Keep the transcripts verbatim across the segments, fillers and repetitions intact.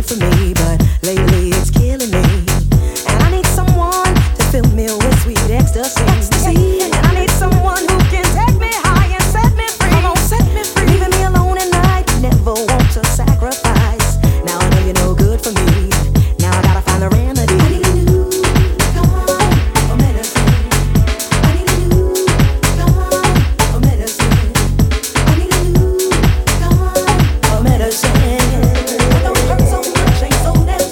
for me, but lately it's killing me. And I need someone to fill me with sweet ecstasy. ecstasy. And I need someone who can take me high and set me free. Come on, set me free. Leaving me alone at night, never want to sacrifice. Now I know you're no good for me. Now I gotta find a remedy. I need you, come on, for medicine. I need you, come on, for medicine. I need you, come on, for medicine. I don't hurt so much, ain't so damn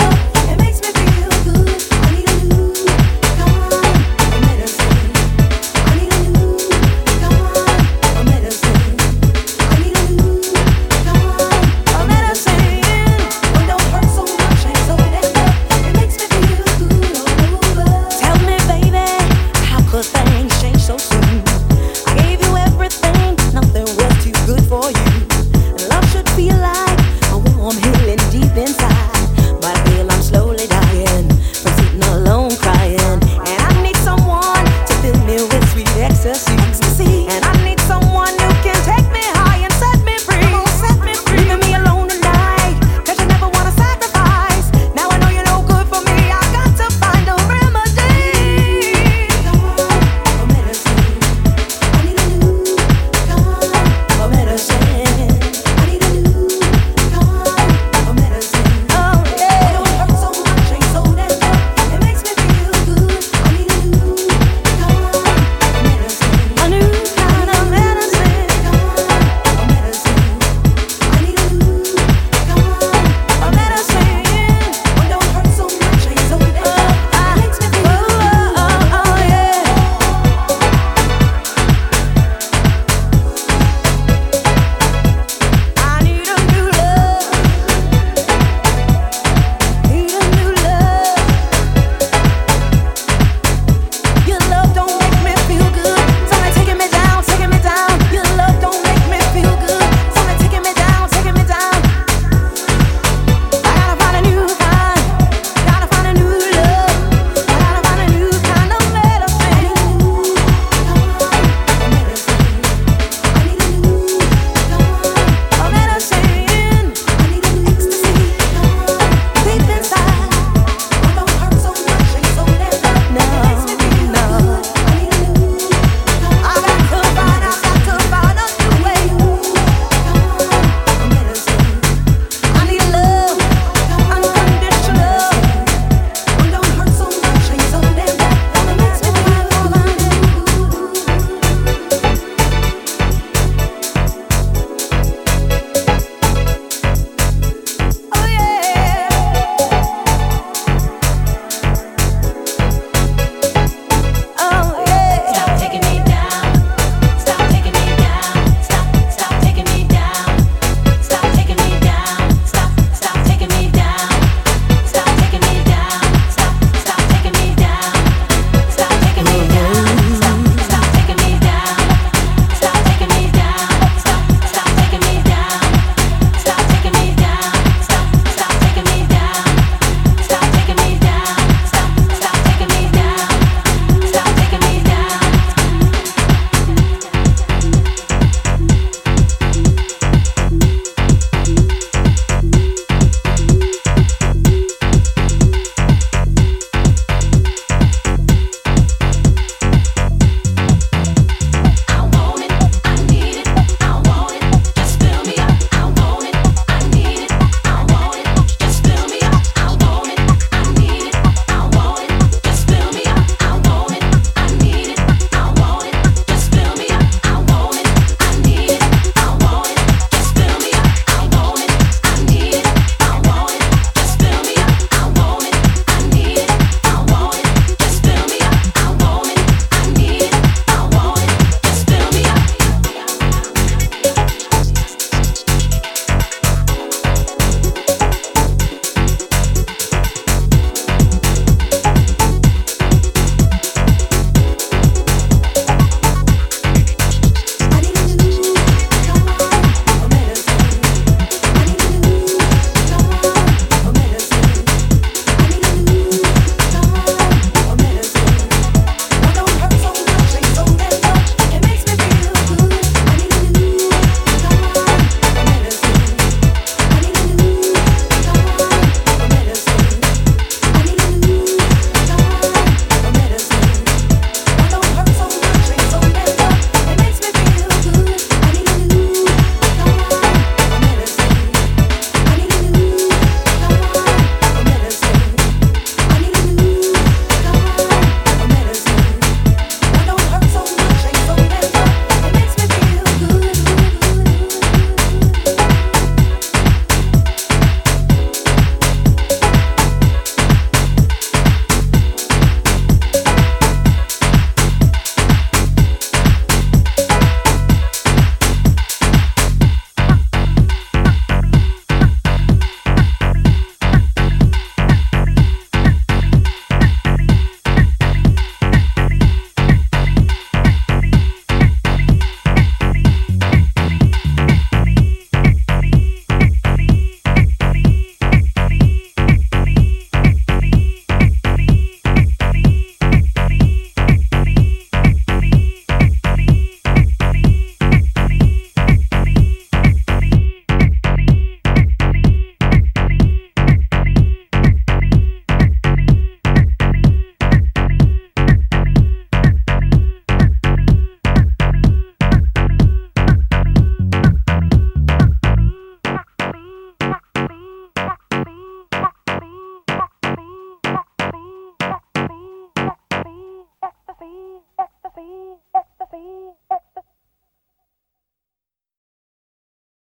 ecstasy, ecstasy.